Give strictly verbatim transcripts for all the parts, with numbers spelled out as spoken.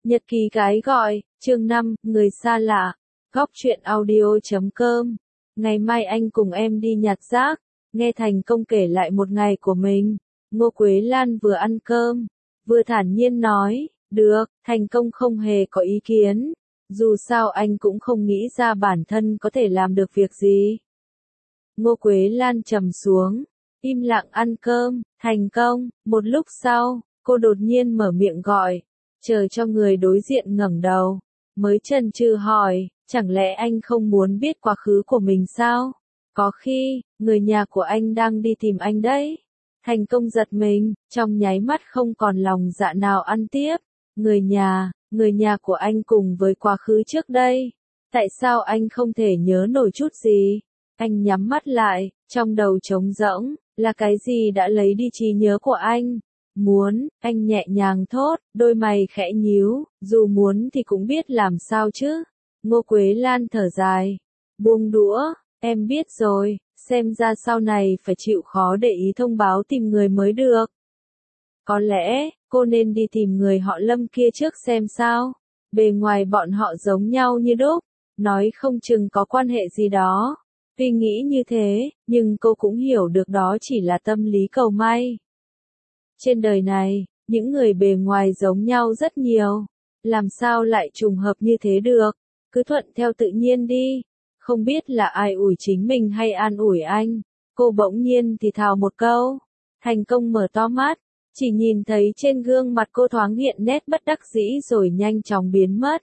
Nhật ký gái gọi, chương năm, người xa lạ. Góc truyện audio chấm com. Ngày mai anh cùng em đi nhặt rác. Nghe Thành Công kể lại một ngày của mình. Ngô Quế Lan vừa ăn cơm, vừa thản nhiên nói, được, Thành Công không hề có ý kiến. Dù sao anh cũng không nghĩ ra bản thân có thể làm được việc gì. Ngô Quế Lan trầm xuống, im lặng ăn cơm. Thành Công, một lúc sau, cô đột nhiên mở miệng gọi, chờ cho người đối diện ngẩng đầu, mới chần chừ hỏi, chẳng lẽ anh không muốn biết quá khứ của mình sao? Có khi, người nhà của anh đang đi tìm anh đấy. Thành Công giật mình, trong nháy mắt không còn lòng dạ nào ăn tiếp. Người nhà, người nhà của anh cùng với quá khứ trước đây. Tại sao anh không thể nhớ nổi chút gì? Anh nhắm mắt lại, trong đầu trống rỗng, là cái gì đã lấy đi trí nhớ của anh? Muốn, anh nhẹ nhàng thốt, đôi mày khẽ nhíu, dù muốn thì cũng biết làm sao chứ. Ngô Quế Lan thở dài, buông đũa, em biết rồi, xem ra sau này phải chịu khó để ý thông báo tìm người mới được. Có lẽ, cô nên đi tìm người họ Lâm kia trước xem sao. Bề ngoài bọn họ giống nhau như đúc, nói không chừng có quan hệ gì đó. Tuy nghĩ như thế, nhưng cô cũng hiểu được đó chỉ là tâm lý cầu may. Trên đời này, những người bề ngoài giống nhau rất nhiều. Làm sao lại trùng hợp như thế được? Cứ thuận theo tự nhiên đi. Không biết là ai ủi chính mình hay an ủi anh. Cô bỗng nhiên thì thào một câu. Thành Công mở to mắt, chỉ nhìn thấy trên gương mặt cô thoáng hiện nét bất đắc dĩ rồi nhanh chóng biến mất.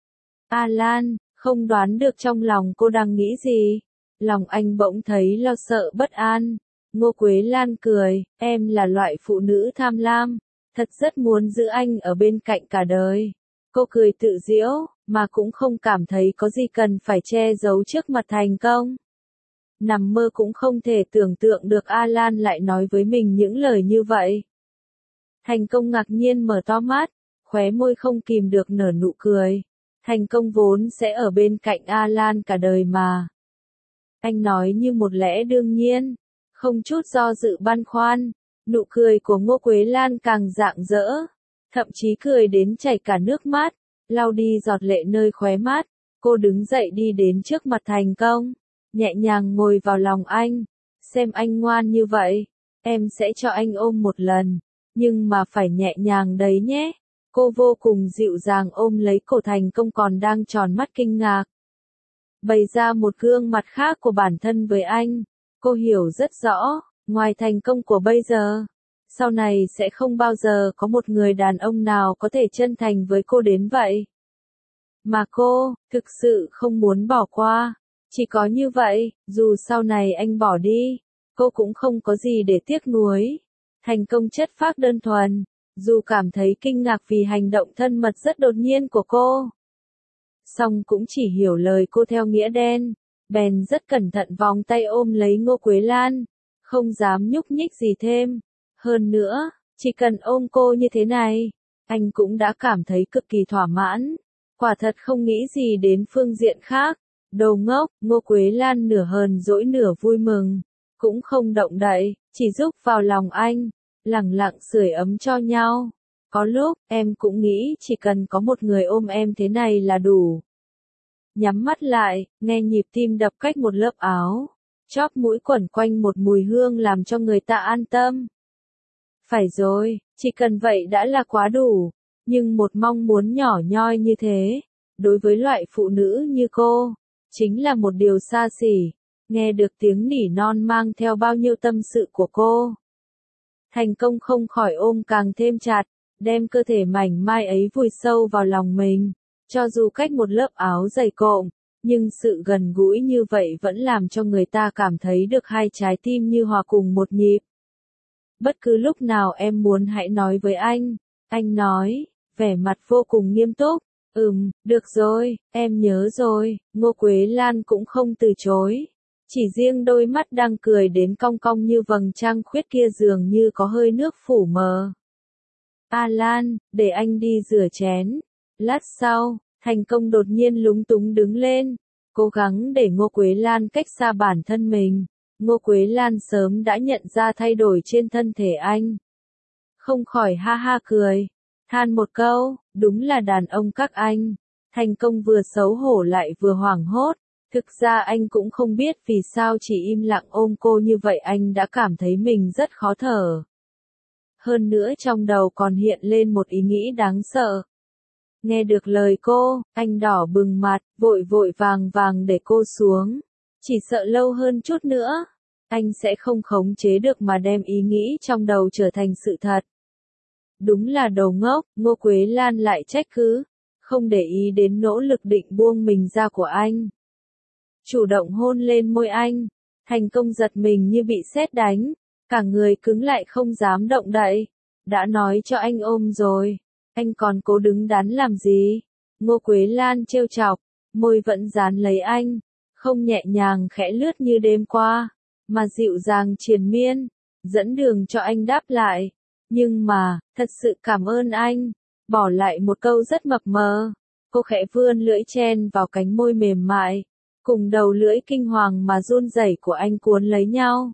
A Lan, không đoán được trong lòng cô đang nghĩ gì. Lòng anh bỗng thấy lo sợ bất an. Ngô Quế Lan cười, em là loại phụ nữ tham lam, thật rất muốn giữ anh ở bên cạnh cả đời. Cô cười tự giễu, mà cũng không cảm thấy có gì cần phải che giấu trước mặt Thành Công. Nằm mơ cũng không thể tưởng tượng được A Lan lại nói với mình những lời như vậy. Thành Công ngạc nhiên mở to mắt, khóe môi không kìm được nở nụ cười. Thành Công vốn sẽ ở bên cạnh A Lan cả đời mà. Anh nói như một lẽ đương nhiên, không chút do dự băn khoăn. Nụ cười của Ngô Quế Lan càng rạng rỡ, thậm chí cười đến chảy cả nước mắt, lau đi giọt lệ nơi khóe mắt. Cô đứng dậy đi đến trước mặt Thành Công, nhẹ nhàng ngồi vào lòng anh. Xem anh ngoan như vậy, em sẽ cho anh ôm một lần, nhưng mà phải nhẹ nhàng đấy nhé. Cô vô cùng dịu dàng ôm lấy cổ Thành Công còn đang tròn mắt kinh ngạc, bày ra một gương mặt khác của bản thân với anh. Cô hiểu rất rõ, ngoài Thành Công của bây giờ, sau này sẽ không bao giờ có một người đàn ông nào có thể chân thành với cô đến vậy. Mà cô, thực sự không muốn bỏ qua. Chỉ có như vậy, dù sau này anh bỏ đi, cô cũng không có gì để tiếc nuối. Thành Công chất phác đơn thuần, dù cảm thấy kinh ngạc vì hành động thân mật rất đột nhiên của cô, song cũng chỉ hiểu lời cô theo nghĩa đen, bèn rất cẩn thận vòng tay ôm lấy Ngô Quế Lan, không dám nhúc nhích gì thêm. Hơn nữa, chỉ cần ôm cô như thế này, anh cũng đã cảm thấy cực kỳ thỏa mãn, quả thật không nghĩ gì đến phương diện khác. Đồ ngốc, Ngô Quế Lan nửa hờn dỗi nửa vui mừng, cũng không động đậy, chỉ rúc vào lòng anh, lẳng lặng sưởi ấm cho nhau. Có lúc, em cũng nghĩ chỉ cần có một người ôm em thế này là đủ. Nhắm mắt lại, nghe nhịp tim đập cách một lớp áo, chóp mũi quẩn quanh một mùi hương làm cho người ta an tâm. Phải rồi, chỉ cần vậy đã là quá đủ, nhưng một mong muốn nhỏ nhoi như thế, đối với loại phụ nữ như cô, chính là một điều xa xỉ. Nghe được tiếng nỉ non mang theo bao nhiêu tâm sự của cô, Thành Công không khỏi ôm càng thêm chặt, đem cơ thể mảnh mai ấy vùi sâu vào lòng mình. Cho dù cách một lớp áo dày cộm, nhưng sự gần gũi như vậy vẫn làm cho người ta cảm thấy được hai trái tim như hòa cùng một nhịp. Bất cứ lúc nào em muốn hãy nói với anh, anh nói, vẻ mặt vô cùng nghiêm túc. Ừm, được rồi, em nhớ rồi. Ngô Quế Lan cũng không từ chối. Chỉ riêng đôi mắt đang cười đến cong cong như vầng trăng khuyết kia dường như có hơi nước phủ mờ. A Lan, để anh đi rửa chén. Lát sau, Thành Công đột nhiên lúng túng đứng lên, cố gắng để Ngô Quế Lan cách xa bản thân mình. Ngô Quế Lan sớm đã nhận ra thay đổi trên thân thể anh, không khỏi ha ha cười. than một câu, đúng là đàn ông các anh. Thành Công vừa xấu hổ lại vừa hoảng hốt. Thực ra anh cũng không biết vì sao chỉ im lặng ôm cô như vậy anh đã cảm thấy mình rất khó thở. Hơn nữa trong đầu còn hiện lên một ý nghĩ đáng sợ. Nghe được lời cô, anh đỏ bừng mặt, vội vội vàng vàng để cô xuống. Chỉ sợ lâu hơn chút nữa, anh sẽ không khống chế được mà đem ý nghĩ trong đầu trở thành sự thật. Đúng là đồ ngốc, Ngô Quế Lan lại trách cứ, không để ý đến nỗ lực định buông mình ra của anh. Chủ động hôn lên môi anh, Thành Công giật mình như bị sét đánh, cả người cứng lại không dám động đậy. Đã nói cho anh ôm rồi, anh còn cố đứng đắn làm gì? Ngô Quế Lan trêu chọc, môi vẫn dán lấy anh, không nhẹ nhàng khẽ lướt như đêm qua, mà dịu dàng triền miên, dẫn đường cho anh đáp lại. Nhưng mà, thật sự cảm ơn anh, bỏ lại một câu rất mập mờ. Cô khẽ vươn lưỡi chen vào cánh môi mềm mại, cùng đầu lưỡi kinh hoàng mà run rẩy của anh cuốn lấy nhau.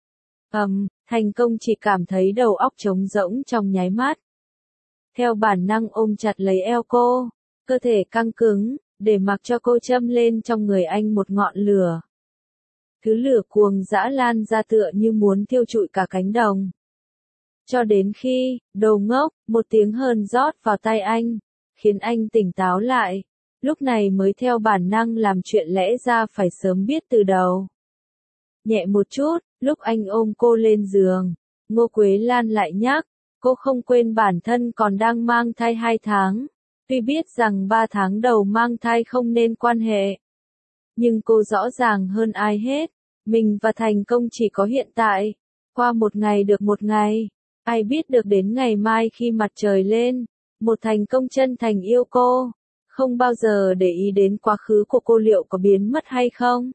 Ầm, Thành Công chỉ cảm thấy đầu óc trống rỗng trong nháy mắt. Theo bản năng ôm chặt lấy eo cô, cơ thể căng cứng, để mặc cho cô châm lên trong người anh một ngọn lửa. Thứ lửa cuồng dã lan ra tựa như muốn thiêu trụi cả cánh đồng. Cho đến khi, đồ ngốc, một tiếng hờn rót vào tai anh, khiến anh tỉnh táo lại, lúc này mới theo bản năng làm chuyện lẽ ra phải sớm biết từ đầu. Nhẹ một chút, lúc anh ôm cô lên giường, Ngô Quế Lan lại nhắc, cô không quên bản thân còn đang mang thai hai tháng. Tuy biết rằng ba tháng đầu mang thai không nên quan hệ, nhưng cô rõ ràng hơn ai hết, mình và Thành Công chỉ có hiện tại, qua một ngày được một ngày, ai biết được đến ngày mai khi mặt trời lên, một Thành Công chân thành yêu cô, không bao giờ để ý đến quá khứ của cô liệu có biến mất hay không.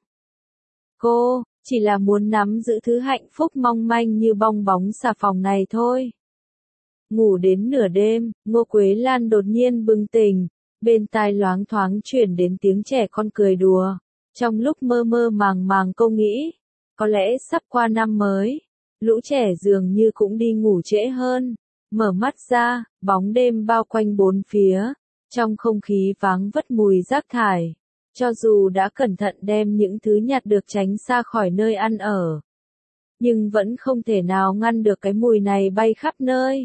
Cô, chỉ là muốn nắm giữ thứ hạnh phúc mong manh như bong bóng xà phòng này thôi. Ngủ đến nửa đêm, Ngô Quế Lan đột nhiên bừng tỉnh, bên tai loáng thoáng chuyển đến tiếng trẻ con cười đùa. Trong lúc mơ mơ màng màng cô nghĩ, có lẽ sắp qua năm mới, lũ trẻ dường như cũng đi ngủ trễ hơn. Mở mắt ra, bóng đêm bao quanh bốn phía, trong không khí váng vất mùi rác thải. Cho dù đã cẩn thận đem những thứ nhặt được tránh xa khỏi nơi ăn ở, nhưng vẫn không thể nào ngăn được cái mùi này bay khắp nơi.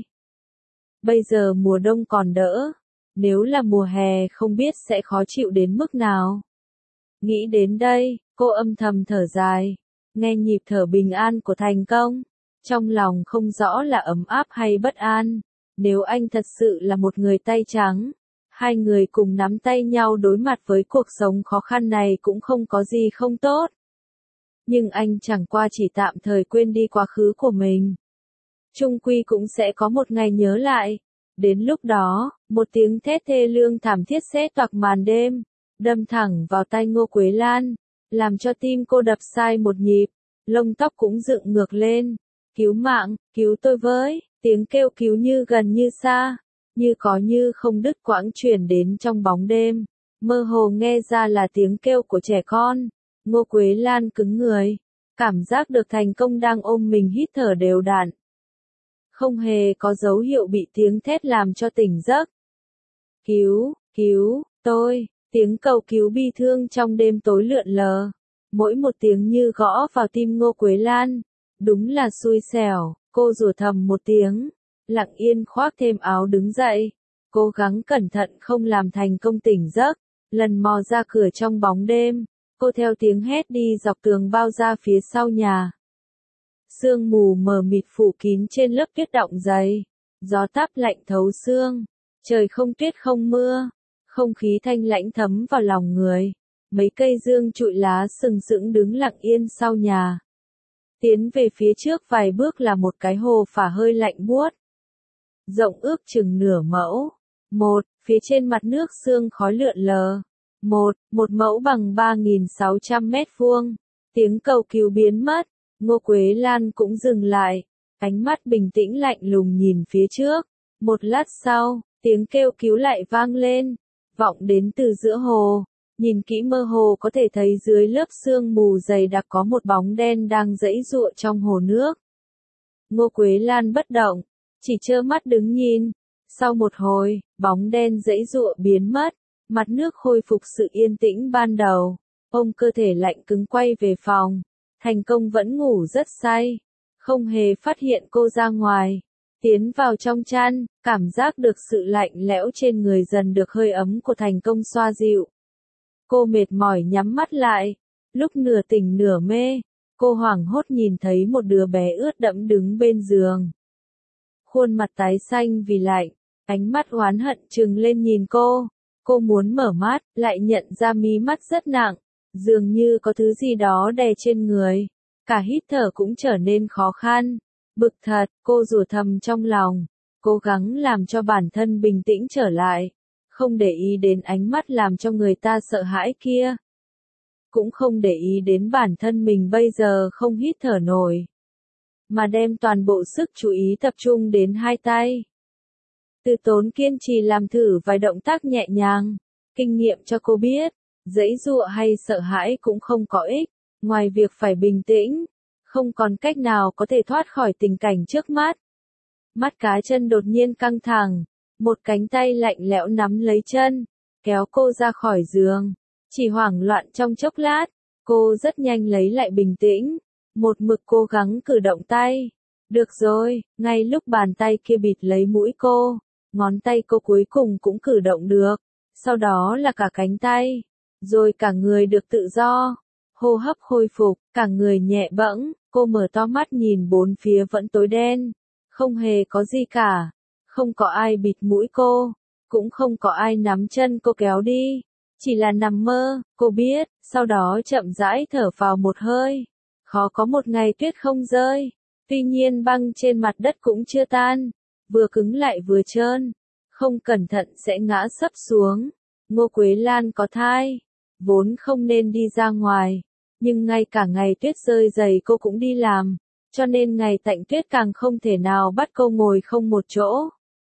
Bây giờ mùa đông còn đỡ, nếu là mùa hè không biết sẽ khó chịu đến mức nào. Nghĩ đến đây, cô âm thầm thở dài, nghe nhịp thở bình an của Thành Công, trong lòng không rõ là ấm áp hay bất an. Nếu anh thật sự là một người tay trắng, hai người cùng nắm tay nhau đối mặt với cuộc sống khó khăn này cũng không có gì không tốt. Nhưng anh chẳng qua chỉ tạm thời quên đi quá khứ của mình. Chung quy cũng sẽ có một ngày nhớ lại. Đến lúc đó, một tiếng thét thê lương thảm thiết xé toạc màn đêm, đâm thẳng vào tai Ngô Quế Lan, làm cho tim cô đập sai một nhịp, lông tóc cũng dựng ngược lên. Cứu mạng, cứu tôi với, tiếng kêu cứu như gần như xa, như có như không đứt quãng truyền đến trong bóng đêm, mơ hồ nghe ra là tiếng kêu của trẻ con. Ngô Quế Lan cứng người, cảm giác được Thành Công đang ôm mình hít thở đều đặn. Không hề có dấu hiệu bị tiếng thét làm cho tỉnh giấc. Cứu, cứu, tôi, tiếng cầu cứu bi thương trong đêm tối lượn lờ. Mỗi một tiếng như gõ vào tim Ngô Quế Lan. Đúng là xui xẻo, cô rủa thầm một tiếng, lặng yên khoác thêm áo đứng dậy, cố gắng cẩn thận không làm Thành Công tỉnh giấc. Lần mò ra cửa trong bóng đêm, cô theo tiếng hét đi dọc tường bao ra phía sau nhà. Sương mù mờ mịt phủ kín trên lớp tuyết đọng dày, gió táp lạnh thấu xương, trời không tuyết không mưa, không khí thanh lãnh thấm vào lòng người. Mấy cây dương trụi lá sừng sững đứng lặng yên sau nhà. Tiến về phía trước vài bước là một cái hồ phả hơi lạnh buốt, rộng ước chừng nửa mẫu. Một, phía trên mặt nước sương khói lượn lờ. Một, một mẫu bằng ba nghìn sáu trăm mét vuông. Tiếng cầu cứu biến mất, Ngô Quế Lan cũng dừng lại, ánh mắt bình tĩnh lạnh lùng nhìn phía trước. Một lát sau, tiếng kêu cứu lại vang lên, vọng đến từ giữa hồ. Nhìn kỹ mơ hồ có thể thấy dưới lớp sương mù dày đặc có một bóng đen đang giãy giụa trong hồ nước. Ngô Quế Lan bất động, chỉ trơ mắt đứng nhìn. Sau một hồi, bóng đen giãy giụa biến mất, mặt nước khôi phục sự yên tĩnh ban đầu. Ôm cơ thể lạnh cứng quay về phòng. Thành Công vẫn ngủ rất say, không hề phát hiện cô ra ngoài. Tiến vào trong chăn, cảm giác được sự lạnh lẽo trên người dần được hơi ấm của Thành Công xoa dịu. Cô mệt mỏi nhắm mắt lại. Lúc nửa tỉnh nửa mê, cô hoảng hốt nhìn thấy một đứa bé ướt đẫm đứng bên giường. Khuôn mặt tái xanh vì lạnh, ánh mắt oán hận trừng lên nhìn cô. Cô muốn mở mắt, lại nhận ra mí mắt rất nặng, dường như có thứ gì đó đè trên người. Cả hít thở cũng trở nên khó khăn. Bực thật, cô rủa thầm trong lòng, cố gắng làm cho bản thân bình tĩnh trở lại, không để ý đến ánh mắt làm cho người ta sợ hãi kia. Cũng không để ý đến bản thân mình bây giờ không hít thở nổi, mà đem toàn bộ sức chú ý tập trung đến hai tay. Từ Tốn kiên trì làm thử vài động tác nhẹ nhàng, kinh nghiệm cho cô biết, giãy giụa hay sợ hãi cũng không có ích, ngoài việc phải bình tĩnh, không còn cách nào có thể thoát khỏi tình cảnh trước mắt. Mắt cá chân đột nhiên căng thẳng, một cánh tay lạnh lẽo nắm lấy chân, kéo cô ra khỏi giường. Chỉ hoảng loạn trong chốc lát, cô rất nhanh lấy lại bình tĩnh, một mực cố gắng cử động tay. Được rồi, ngay lúc bàn tay kia bịt lấy mũi cô, ngón tay cô cuối cùng cũng cử động được, sau đó là cả cánh tay, rồi cả người được tự do. Hô hấp khôi phục, cả người nhẹ bẫng, cô mở to mắt nhìn bốn phía vẫn tối đen, không hề có gì cả, không có ai bịt mũi cô, cũng không có ai nắm chân cô kéo đi, chỉ là nằm mơ, cô biết, sau đó chậm rãi thở vào một hơi. Khó có một ngày tuyết không rơi, tuy nhiên băng trên mặt đất cũng chưa tan, vừa cứng lại vừa trơn, không cẩn thận sẽ ngã sấp xuống. Ngô Quế Lan có thai, vốn không nên đi ra ngoài, nhưng ngay cả ngày tuyết rơi dày cô cũng đi làm, cho nên ngày tạnh tuyết càng không thể nào bắt cô ngồi không một chỗ.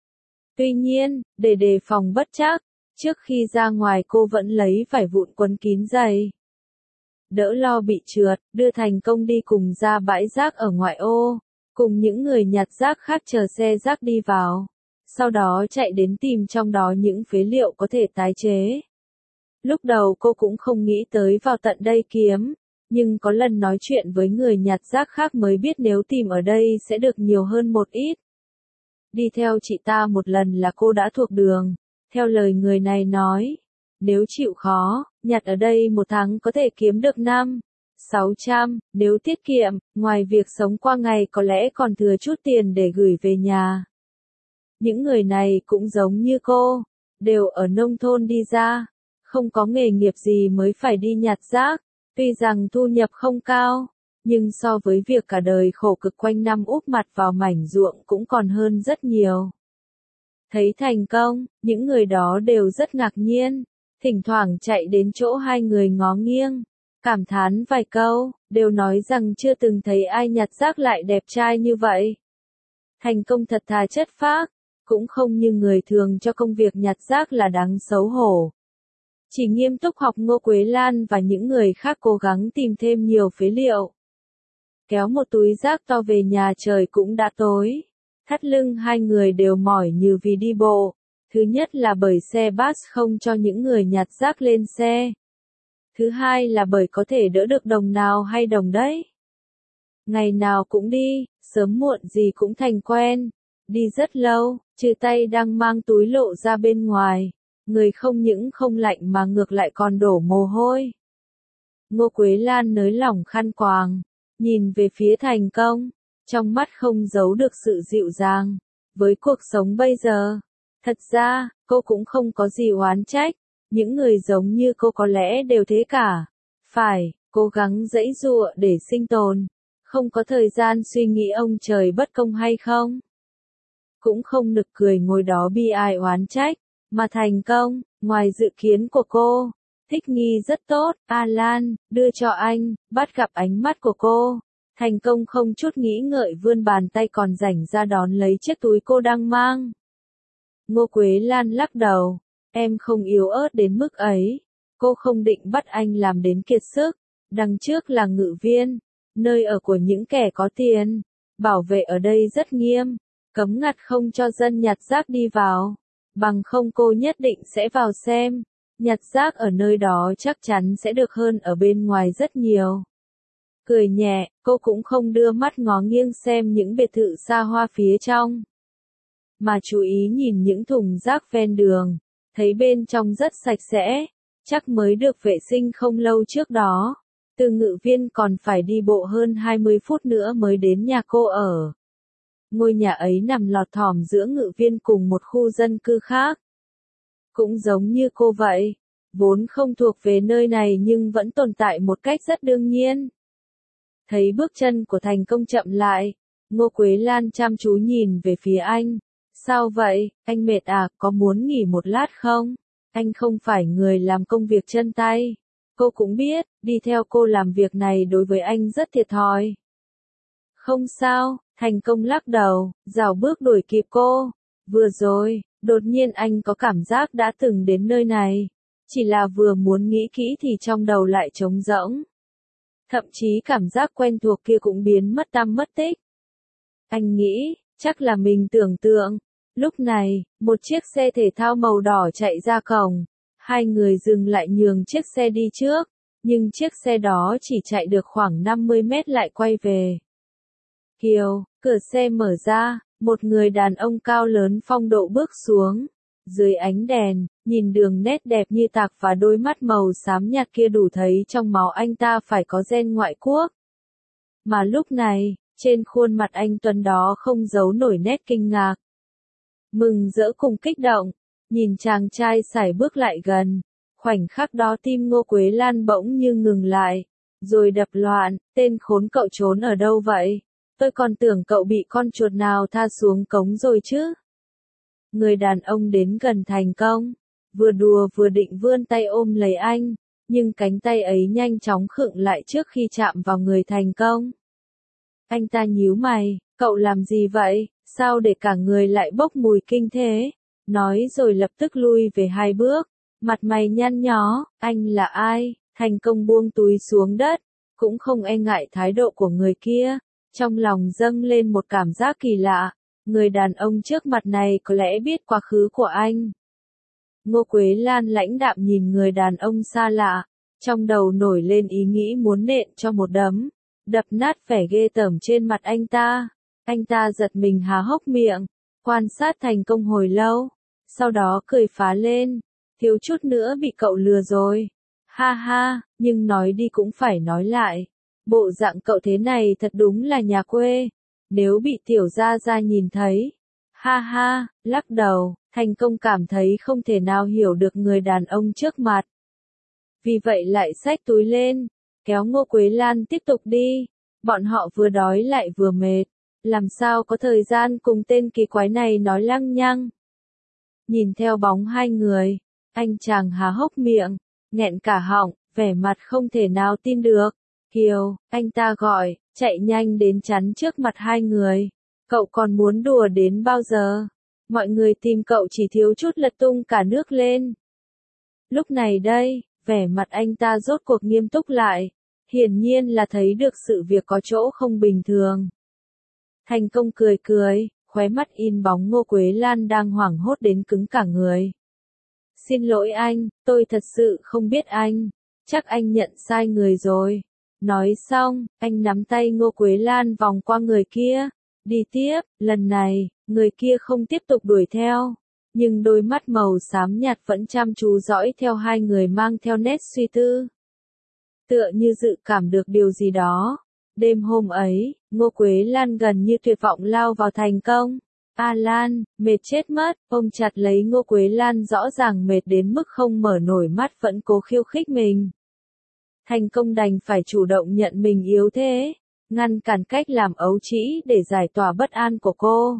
Tuy nhiên, để đề phòng bất trắc, trước khi ra ngoài cô vẫn lấy vải vụn quấn kín giày. Đỡ lo bị trượt, đưa Thành Công đi cùng ra bãi rác ở ngoại ô, cùng những người nhặt rác khác chờ xe rác đi vào, sau đó chạy đến tìm trong đó những phế liệu có thể tái chế. Lúc đầu cô cũng không nghĩ tới vào tận đây kiếm, nhưng có lần nói chuyện với người nhặt rác khác mới biết nếu tìm ở đây sẽ được nhiều hơn một ít. Đi theo chị ta một lần là cô đã thuộc đường, theo lời người này nói, nếu chịu khó, nhặt ở đây một tháng có thể kiếm được năm, sáu trăm, nếu tiết kiệm, ngoài việc sống qua ngày có lẽ còn thừa chút tiền để gửi về nhà. Những người này cũng giống như cô, đều ở nông thôn đi ra, không có nghề nghiệp gì mới phải đi nhặt rác, tuy rằng thu nhập không cao, nhưng so với việc cả đời khổ cực quanh năm úp mặt vào mảnh ruộng cũng còn hơn rất nhiều. Thấy thành công, những người đó đều rất ngạc nhiên, thỉnh thoảng chạy đến chỗ hai người ngó nghiêng, cảm thán vài câu, đều nói rằng chưa từng thấy ai nhặt rác lại đẹp trai như vậy. Thành Công thật thà chất phác, cũng không như người thường cho công việc nhặt rác là đáng xấu hổ. Chỉ nghiêm túc học Ngô Quế Lan và những người khác cố gắng tìm thêm nhiều phế liệu. Kéo một túi rác to về nhà trời cũng đã tối. Thắt lưng hai người đều mỏi như vì đi bộ. Thứ nhất là bởi xe bus không cho những người nhặt rác lên xe. Thứ hai là bởi có thể đỡ được đồng nào hay đồng đấy. Ngày nào cũng đi, sớm muộn gì cũng thành quen. Đi rất lâu, trừ tay đang mang túi lộ ra bên ngoài. Người không những không lạnh mà ngược lại còn đổ mồ hôi. Ngô Quế Lan nới lỏng khăn quàng, nhìn về phía Thành Công, trong mắt không giấu được sự dịu dàng. Với cuộc sống bây giờ, thật ra, cô cũng không có gì oán trách, những người giống như cô có lẽ đều thế cả. Phải, cố gắng giãy giụa để sinh tồn, không có thời gian suy nghĩ ông trời bất công hay không. Cũng không nực cười ngồi đó bi ai oán trách. Mà Thành Công, ngoài dự kiến của cô, thích nghi rất tốt, Alan, đưa cho anh, bắt gặp ánh mắt của cô. Thành Công không chút nghĩ ngợi vươn bàn tay còn rảnh ra đón lấy chiếc túi cô đang mang. Ngô Quế Lan lắc đầu, em không yếu ớt đến mức ấy, cô không định bắt anh làm đến kiệt sức, đằng trước là Ngự Viên, nơi ở của những kẻ có tiền, bảo vệ ở đây rất nghiêm, cấm ngặt không cho dân nhặt rác đi vào. Bằng không cô nhất định sẽ vào xem. Nhặt rác ở nơi đó chắc chắn sẽ được hơn ở bên ngoài rất nhiều. Cười nhẹ, cô cũng không đưa mắt ngó nghiêng xem những biệt thự xa hoa phía trong, mà chú ý nhìn những thùng rác ven đường, thấy bên trong rất sạch sẽ, chắc mới được vệ sinh không lâu trước đó. Từ Ngự Viên còn phải đi bộ hơn hai mươi phút nữa mới đến nhà cô ở. Ngôi nhà ấy nằm lọt thỏm giữa Ngự Viên cùng một khu dân cư khác. Cũng giống như cô vậy, vốn không thuộc về nơi này nhưng vẫn tồn tại một cách rất đương nhiên. Thấy bước chân của Thành Công chậm lại, Ngô Quế Lan chăm chú nhìn về phía anh. Sao vậy, anh mệt à, có muốn nghỉ một lát không? Anh không phải người làm công việc chân tay. Cô cũng biết, đi theo cô làm việc này đối với anh rất thiệt thòi. Không sao, Thành Công lắc đầu, rảo bước đuổi kịp cô. Vừa rồi, đột nhiên anh có cảm giác đã từng đến nơi này. Chỉ là vừa muốn nghĩ kỹ thì trong đầu lại trống rỗng. Thậm chí cảm giác quen thuộc kia cũng biến mất tăm mất tích. Anh nghĩ, chắc là mình tưởng tượng. Lúc này, một chiếc xe thể thao màu đỏ chạy ra cổng. Hai người dừng lại nhường chiếc xe đi trước. Nhưng chiếc xe đó chỉ chạy được khoảng năm mươi mét lại quay về. Kiều, cửa xe mở ra, một người đàn ông cao lớn phong độ bước xuống. Dưới ánh đèn, nhìn đường nét đẹp như tạc và đôi mắt màu xám nhạt kia đủ thấy trong máu anh ta phải có gen ngoại quốc. Mà lúc này, trên khuôn mặt anh tuấn đó không giấu nổi nét kinh ngạc. Mừng rỡ cùng kích động, nhìn chàng trai sải bước lại gần. Khoảnh khắc đó tim Ngô Quế Lan bỗng như ngừng lại, rồi đập loạn, tên khốn cậu trốn ở đâu vậy? Tôi còn tưởng cậu bị con chuột nào tha xuống cống rồi chứ. Người đàn ông đến gần Thành Công, vừa đùa vừa định vươn tay ôm lấy anh, nhưng cánh tay ấy nhanh chóng khựng lại trước khi chạm vào người Thành Công. Anh ta nhíu mày, cậu làm gì vậy, sao để cả người lại bốc mùi kinh thế? Nói rồi lập tức lui về hai bước, mặt mày nhăn nhó, anh là ai? Thành Công buông túi xuống đất, cũng không e ngại thái độ của người kia, trong lòng dâng lên một cảm giác kỳ lạ. Người đàn ông trước mặt này có lẽ biết quá khứ của anh. Ngô Quế Lan lãnh đạm nhìn người đàn ông xa lạ, trong đầu nổi lên ý nghĩ muốn nện cho một đấm, đập nát vẻ ghê tởm trên mặt anh ta. Anh ta giật mình há hốc miệng, quan sát Thành Công hồi lâu, sau đó cười phá lên, thiếu chút nữa bị cậu lừa rồi. Ha ha, nhưng nói đi cũng phải nói lại, bộ dạng cậu thế này thật đúng là nhà quê. Nếu bị tiểu gia gia nhìn thấy, ha ha, lắc đầu, Thành Công cảm thấy không thể nào hiểu được người đàn ông trước mặt. Vì vậy lại xách túi lên, kéo Ngô Quế Lan tiếp tục đi. Bọn họ vừa đói lại vừa mệt, làm sao có thời gian cùng tên kỳ quái này nói lăng nhăng. Nhìn theo bóng hai người, anh chàng há hốc miệng, nghẹn cả họng, vẻ mặt không thể nào tin được. Kiều, anh ta gọi, chạy nhanh đến chắn trước mặt hai người. Cậu còn muốn đùa đến bao giờ? Mọi người tìm cậu chỉ thiếu chút lật tung cả nước lên. Lúc này đây, vẻ mặt anh ta rốt cuộc nghiêm túc lại. Hiển nhiên là thấy được sự việc có chỗ không bình thường. Thành Công cười cười, khóe mắt in bóng Ngô Quế Lan đang hoảng hốt đến cứng cả người. Xin lỗi anh, tôi thật sự không biết anh. Chắc anh nhận sai người rồi. Nói xong, anh nắm tay Ngô Quế Lan vòng qua người kia. Đi tiếp, lần này, người kia không tiếp tục đuổi theo. Nhưng đôi mắt màu xám nhạt vẫn chăm chú dõi theo hai người mang theo nét suy tư. Tựa như dự cảm được điều gì đó. Đêm hôm ấy, Ngô Quế Lan gần như tuyệt vọng lao vào Thành Công. A Lan, mệt chết mất, ôm chặt lấy Ngô Quế Lan rõ ràng mệt đến mức không mở nổi mắt vẫn cố khiêu khích mình. Thành Công đành phải chủ động nhận mình yếu thế, ngăn cản cách làm ấu trĩ để giải tỏa bất an của cô.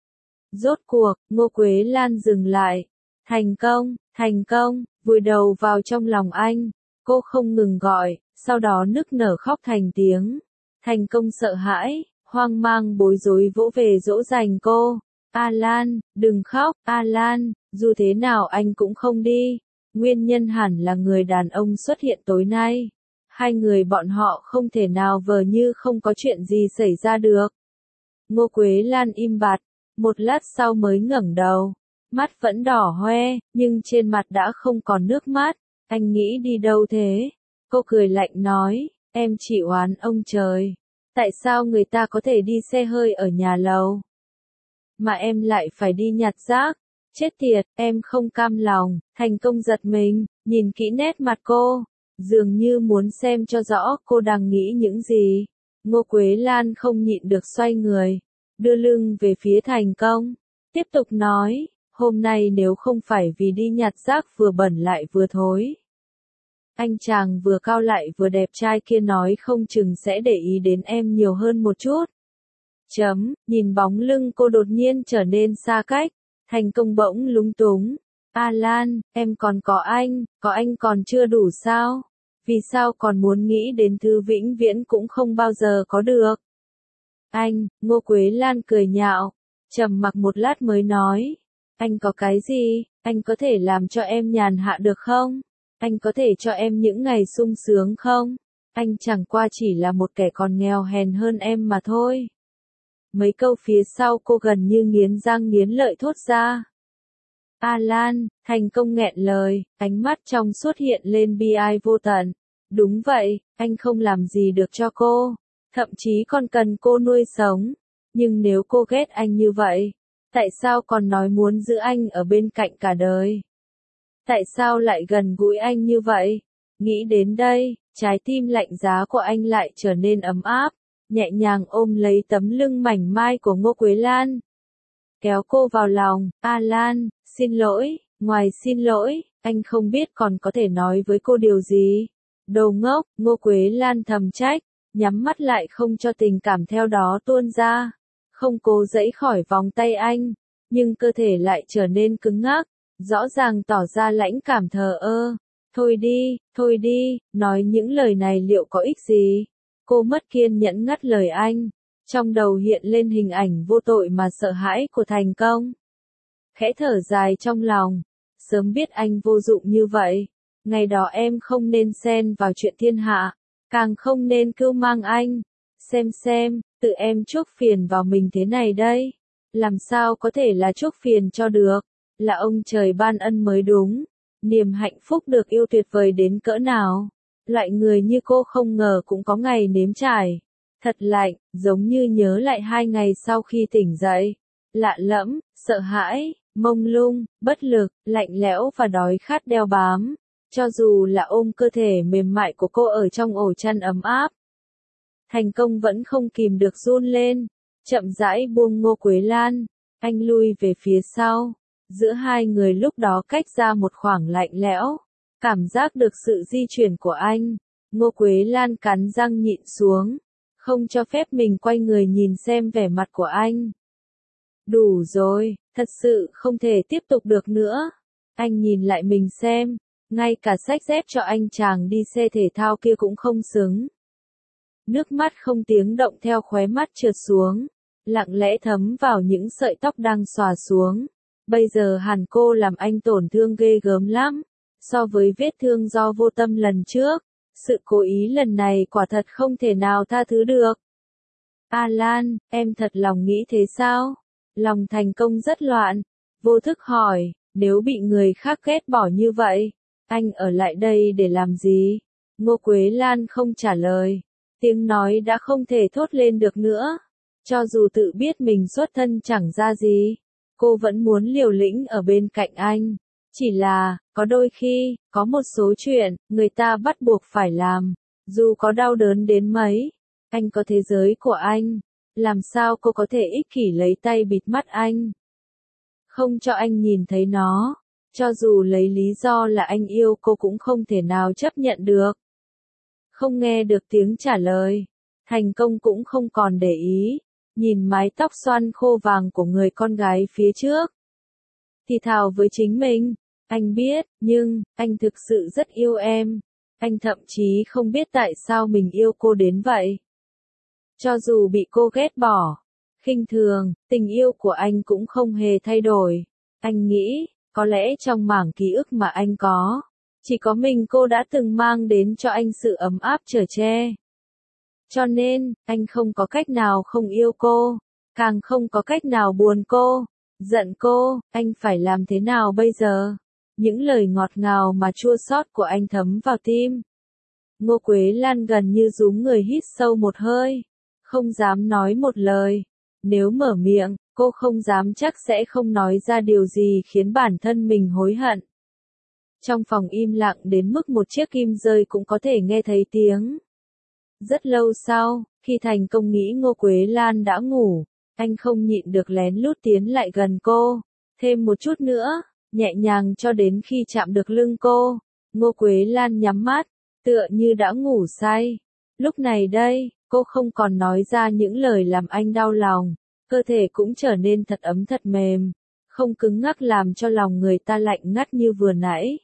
Rốt cuộc, Ngô Quế Lan dừng lại. Thành Công, Thành Công, vùi đầu vào trong lòng anh. Cô không ngừng gọi, sau đó nức nở khóc thành tiếng. Thành Công sợ hãi, hoang mang bối rối vỗ về dỗ dành cô. A Lan, đừng khóc, A Lan, dù thế nào anh cũng không đi. Nguyên nhân hẳn là người đàn ông xuất hiện tối nay. Hai người bọn họ không thể nào vờ như không có chuyện gì xảy ra được. Ngô Quế Lan im bặt, Một lát sau mới ngẩng đầu. Mắt vẫn đỏ hoe, nhưng trên mặt đã không còn nước mắt. Anh nghĩ đi đâu thế? Cô cười lạnh nói, em chỉ oán ông trời. Tại sao người ta có thể đi xe hơi ở nhà lầu? Mà em lại phải đi nhặt rác? Chết tiệt, em không cam lòng. Thành Công giật mình, nhìn kỹ nét mặt cô. Dường như muốn xem cho rõ cô đang nghĩ những gì. Ngô Quế Lan không nhịn được xoay người. Đưa lưng về phía Thành Công. Tiếp tục nói, hôm nay nếu không phải vì đi nhặt rác vừa bẩn lại vừa thối. Anh chàng vừa cao lại vừa đẹp trai kia nói không chừng sẽ để ý đến em nhiều hơn một chút. Chấm, nhìn bóng lưng cô đột nhiên trở nên xa cách. Thành Công bỗng lúng túng. A Lan, em còn có anh, có anh còn chưa đủ sao? Vì sao còn muốn nghĩ đến thứ vĩnh viễn cũng không bao giờ có được? Anh, Ngô Quế Lan cười nhạo. Trầm mặc một lát mới nói. Anh có cái gì, anh có thể làm cho em nhàn hạ được không? Anh có thể cho em những ngày sung sướng không? Anh chẳng qua chỉ là một kẻ còn nghèo hèn hơn em mà thôi. Mấy câu phía sau cô gần như nghiến răng nghiến lợi thốt ra. A Lan, Thành Công nghẹn lời, ánh mắt trong suốt hiện lên bi ai vô tận. Đúng vậy, anh không làm gì được cho cô, thậm chí còn cần cô nuôi sống. Nhưng nếu cô ghét anh như vậy, tại sao còn nói muốn giữ anh ở bên cạnh cả đời? Tại sao lại gần gũi anh như vậy? Nghĩ đến đây, trái tim lạnh giá của anh lại trở nên ấm áp, nhẹ nhàng ôm lấy tấm lưng mảnh mai của Ngô Quế Lan. Kéo cô vào lòng, A Lan, xin lỗi, ngoài xin lỗi, anh không biết còn có thể nói với cô điều gì. Đồ ngốc, Ngô Quế Lan thầm trách, nhắm mắt lại không cho tình cảm theo đó tuôn ra. Không cố giãy khỏi vòng tay anh, nhưng cơ thể lại trở nên cứng ngắc, rõ ràng tỏ ra lãnh cảm thờ ơ. Thôi đi, thôi đi, nói những lời này liệu có ích gì? Cô mất kiên nhẫn ngắt lời anh. Trong đầu hiện lên hình ảnh vô tội mà sợ hãi của Thành Công. Khẽ thở dài trong lòng. Sớm biết anh vô dụng như vậy. Ngày đó em không nên xen vào chuyện thiên hạ. Càng không nên cưu mang anh. Xem xem, tự em chuốc phiền vào mình thế này đây. Làm sao có thể là chuốc phiền cho được. Là ông trời ban ân mới đúng. Niềm hạnh phúc được yêu tuyệt vời đến cỡ nào. Loại người như cô không ngờ cũng có ngày nếm trải. Thật lạnh, giống như nhớ lại hai ngày sau khi tỉnh dậy. Lạ lẫm, sợ hãi, mông lung, bất lực, lạnh lẽo và đói khát đeo bám. Cho dù là ôm cơ thể mềm mại của cô ở trong ổ chăn ấm áp. Thành Công vẫn không kìm được run lên. Chậm rãi buông Ngô Quế Lan. Anh lui về phía sau. Giữa hai người lúc đó cách ra một khoảng lạnh lẽo. Cảm giác được sự di chuyển của anh. Ngô Quế Lan cắn răng nhịn xuống. Không cho phép mình quay người nhìn xem vẻ mặt của anh. Đủ rồi, thật sự không thể tiếp tục được nữa. Anh nhìn lại mình xem, ngay cả xách dép cho anh chàng đi xe thể thao kia cũng không xứng. Nước mắt không tiếng động theo khóe mắt trượt xuống, lặng lẽ thấm vào những sợi tóc đang xòa xuống. Bây giờ hẳn cô làm anh tổn thương ghê gớm lắm. So với vết thương do vô tâm lần trước, sự cố ý lần này quả thật không thể nào tha thứ được. A Lan, em thật lòng nghĩ thế sao? Lòng Thành Công rất loạn, vô thức hỏi, nếu bị người khác ghét bỏ như vậy, anh ở lại đây để làm gì? Ngô Quế Lan không trả lời, tiếng nói đã không thể thốt lên được nữa. Cho dù tự biết mình xuất thân chẳng ra gì, cô vẫn muốn liều lĩnh ở bên cạnh anh. Chỉ là, có đôi khi, có một số chuyện, người ta bắt buộc phải làm, dù có đau đớn đến mấy. Anh có thế giới của anh, làm sao cô có thể ích kỷ lấy tay bịt mắt anh? Không cho anh nhìn thấy nó, cho dù lấy lý do là anh yêu cô cũng không thể nào chấp nhận được. Không nghe được tiếng trả lời, Thành Công cũng không còn để ý, nhìn mái tóc xoăn khô vàng của người con gái phía trước. Thì thào với chính mình, anh biết, nhưng, anh thực sự rất yêu em. Anh thậm chí không biết tại sao mình yêu cô đến vậy. Cho dù bị cô ghét bỏ, khinh thường, tình yêu của anh cũng không hề thay đổi. Anh nghĩ, có lẽ trong mảng ký ức mà anh có, chỉ có mình cô đã từng mang đến cho anh sự ấm áp chở che. Cho nên, anh không có cách nào không yêu cô. càng không có cách nào buồn cô, giận cô, anh phải làm thế nào bây giờ? Những lời ngọt ngào mà chua xót của anh thấm vào tim. Ngô Quế Lan gần như rúm người hít sâu một hơi, không dám nói một lời. Nếu mở miệng, cô không dám chắc sẽ không nói ra điều gì khiến bản thân mình hối hận. Trong phòng im lặng đến mức một chiếc kim rơi cũng có thể nghe thấy tiếng. Rất lâu sau, khi thành công nghĩ Ngô Quế Lan đã ngủ, anh không nhịn được lén lút tiến lại gần cô, thêm một chút nữa, nhẹ nhàng cho đến khi chạm được lưng cô. Ngô Quế Lan nhắm mắt, tựa như đã ngủ say. Lúc này đây, cô không còn nói ra những lời làm anh đau lòng, cơ thể cũng trở nên thật ấm thật mềm, không cứng ngắc làm cho lòng người ta lạnh ngắt như vừa nãy.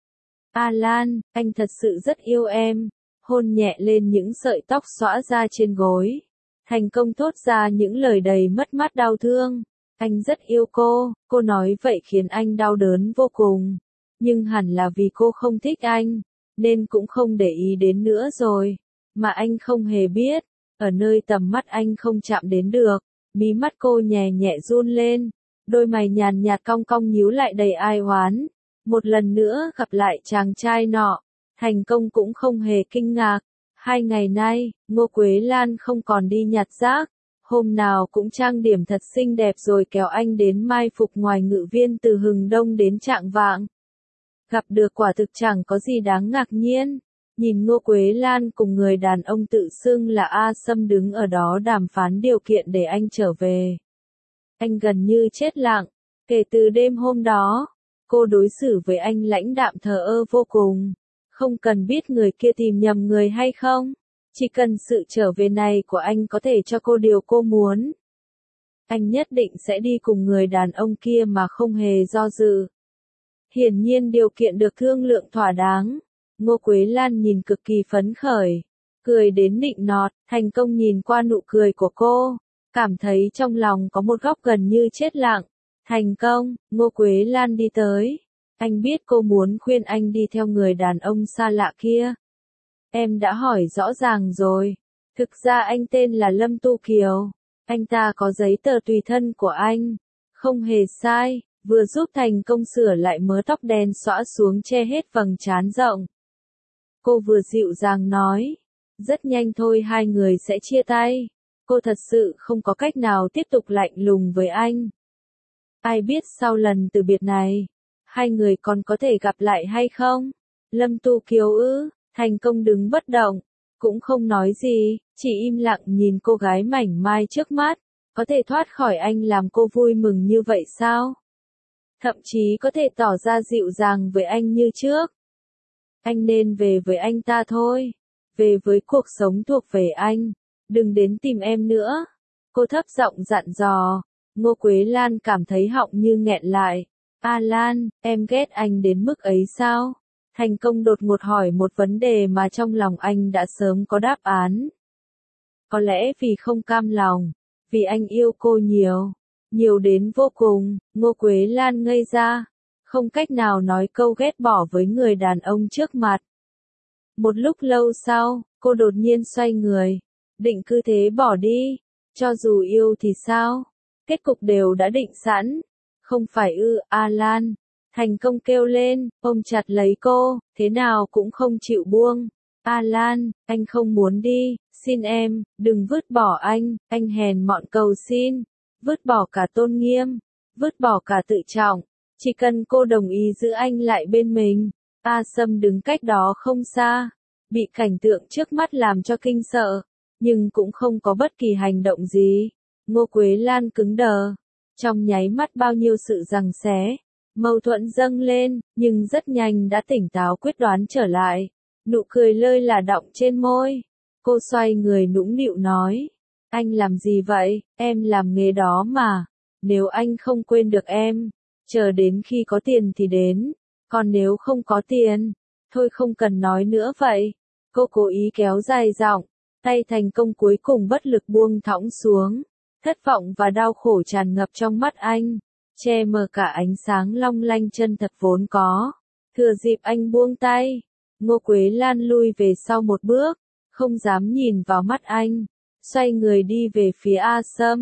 A Lan, anh thật sự rất yêu em. Hôn nhẹ lên những sợi tóc xõa ra trên gối. Thành công thốt ra những lời đầy mất mát đau thương. Anh rất yêu cô, cô nói vậy khiến anh đau đớn vô cùng. Nhưng hẳn là vì cô không thích anh, nên cũng không để ý đến nữa rồi. Mà anh không hề biết, ở nơi tầm mắt anh không chạm đến được, mí mắt cô nhẹ nhẹ run lên, đôi mày nhàn nhạt cong cong nhíu lại đầy ai oán. Một lần nữa gặp lại chàng trai nọ, Thành Công cũng không hề kinh ngạc. Hai ngày nay, Ngô Quế Lan không còn đi nhặt rác, hôm nào cũng trang điểm thật xinh đẹp rồi kéo anh đến mai phục ngoài ngự viên từ hừng đông đến chạng vạng. Gặp được quả thực chẳng có gì đáng ngạc nhiên. Nhìn Ngô Quế Lan cùng người đàn ông tự xưng là A Sâm đứng ở đó đàm phán điều kiện để anh trở về. Anh gần như chết lặng. Kể từ đêm hôm đó, cô đối xử với anh lãnh đạm thờ ơ vô cùng. Không cần biết người kia tìm nhầm người hay không, chỉ cần sự trở về này của anh có thể cho cô điều cô muốn. Anh nhất định sẽ đi cùng người đàn ông kia mà không hề do dự. Hiển nhiên điều kiện được thương lượng thỏa đáng. Ngô Quế Lan nhìn cực kỳ phấn khởi, cười đến nịnh nọt. Thành Công nhìn qua nụ cười của cô, cảm thấy trong lòng có một góc gần như chết lặng. Thành Công, Ngô Quế Lan đi tới. Anh biết cô muốn khuyên anh đi theo người đàn ông xa lạ kia. Em đã hỏi rõ ràng rồi. Thực ra anh tên là Lâm Tu Kiều. Anh ta có giấy tờ tùy thân của anh. Không hề sai, vừa giúp Thành Công sửa lại mớ tóc đen xõa xuống che hết vầng trán rộng. Cô vừa dịu dàng nói. Rất nhanh thôi hai người sẽ chia tay. Cô thật sự không có cách nào tiếp tục lạnh lùng với anh. Ai biết sau lần từ biệt này, hai người còn có thể gặp lại hay không? Lâm Tu Kiều ư? Thành Công đứng bất động, cũng không nói gì, chỉ im lặng nhìn cô gái mảnh mai trước mắt. Có thể thoát khỏi anh làm cô vui mừng như vậy sao? Thậm chí có thể tỏ ra dịu dàng với anh như trước. Anh nên về với anh ta thôi. Về với cuộc sống thuộc về anh. Đừng đến tìm em nữa. Cô thấp giọng dặn dò. Ngô Quế Lan cảm thấy họng như nghẹn lại. A Lan, em ghét anh đến mức ấy sao? Thành Công đột ngột hỏi một vấn đề mà trong lòng anh đã sớm có đáp án. Có lẽ vì không cam lòng, vì anh yêu cô nhiều, nhiều đến vô cùng. Ngô Quế Lan ngây ra, không cách nào nói câu ghét bỏ với người đàn ông trước mặt. Một lúc lâu sau, cô đột nhiên xoay người, định cứ thế bỏ đi. Cho dù yêu thì sao? Kết cục đều đã định sẵn. Không phải ư? A Lan. Thành Công kêu lên, ôm chặt lấy cô, thế nào cũng không chịu buông. A Lan, anh không muốn đi, xin em, đừng vứt bỏ anh. Anh hèn mọn cầu xin, vứt bỏ cả tôn nghiêm, vứt bỏ cả tự trọng, chỉ cần cô đồng ý giữ anh lại bên mình. A Sâm đứng cách đó không xa, bị cảnh tượng trước mắt làm cho kinh sợ, nhưng cũng không có bất kỳ hành động gì. Ngô Quế Lan cứng đờ, trong nháy mắt bao nhiêu sự giằng xé, mâu thuẫn dâng lên, nhưng rất nhanh đã tỉnh táo quyết đoán trở lại. Nụ cười lơi là đọng trên môi. Cô xoay người nũng nịu nói. Anh làm gì vậy? Em làm nghề đó mà. Nếu anh không quên được em, chờ đến khi có tiền thì đến. Còn nếu không có tiền, thôi không cần nói nữa vậy. Cô cố ý kéo dài giọng. Tay Thành Công cuối cùng bất lực buông thõng xuống. Thất vọng và đau khổ tràn ngập trong mắt anh, che mờ cả ánh sáng long lanh chân thật vốn có. Thừa dịp anh buông tay, Ngô Quế Lan lui về sau một bước, không dám nhìn vào mắt anh, xoay người đi về phía A Sâm.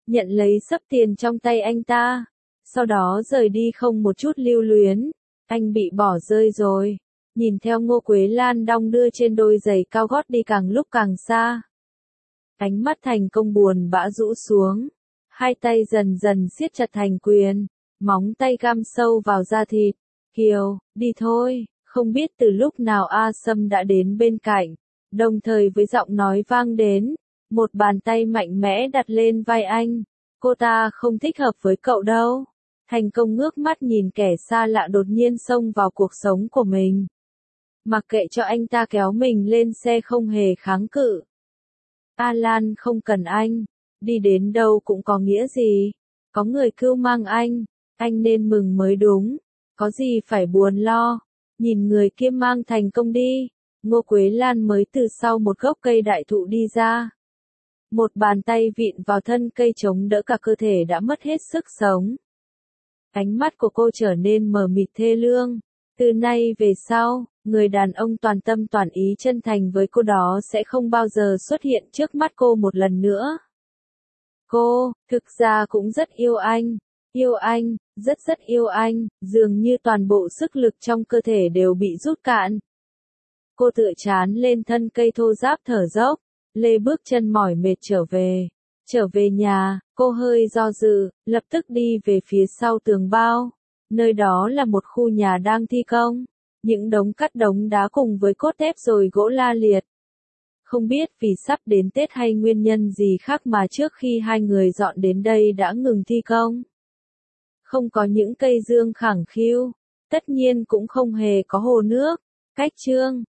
nhận lấy xấp tiền trong tay anh ta, sau đó rời đi không một chút lưu luyến. Anh bị bỏ rơi rồi. Nhìn theo Ngô Quế Lan đong đưa trên đôi giày cao gót đi càng lúc càng xa. Ánh mắt Thành Công buồn bã rũ xuống, hai tay dần dần siết chặt thành quyền, móng tay găm sâu vào da thịt. Kiều, đi thôi. Không biết từ lúc nào A Sâm đã đến bên cạnh, đồng thời với giọng nói vang đến, một bàn tay mạnh mẽ đặt lên vai anh. Cô ta không thích hợp với cậu đâu. Thành Công ngước mắt nhìn kẻ xa lạ đột nhiên xông vào cuộc sống của mình. Mặc kệ cho anh ta kéo mình lên xe không hề kháng cự. A Lan không cần anh, đi đến đâu cũng có nghĩa gì. Có người cưu mang anh, anh nên mừng mới đúng. Có gì phải buồn lo. Nhìn người kia mang Thành Công đi. Ngô Quế Lan mới từ sau một gốc cây đại thụ đi ra. Một bàn tay vịn vào thân cây chống đỡ cả cơ thể đã mất hết sức sống. Ánh mắt của cô trở nên mờ mịt thê lương. Từ nay về sau, người đàn ông toàn tâm toàn ý chân thành với cô đó sẽ không bao giờ xuất hiện trước mắt cô một lần nữa. Cô, thực ra cũng rất yêu anh. Yêu anh, rất rất yêu anh, dường như toàn bộ sức lực trong cơ thể đều bị rút cạn. Cô tựa chán lên thân cây thô ráp thở dốc, lê bước chân mỏi mệt trở về. Trở về nhà, cô hơi do dự, lập tức đi về phía sau tường bao. Nơi đó là một khu nhà đang thi công. Những đống cắt đống đá cùng với cốt thép rồi gỗ la liệt. Không biết vì sắp đến Tết hay nguyên nhân gì khác mà trước khi hai người dọn đến đây đã ngừng thi công. Không có những cây dương khẳng khiu, tất nhiên cũng không hề có hồ nước. Cách chương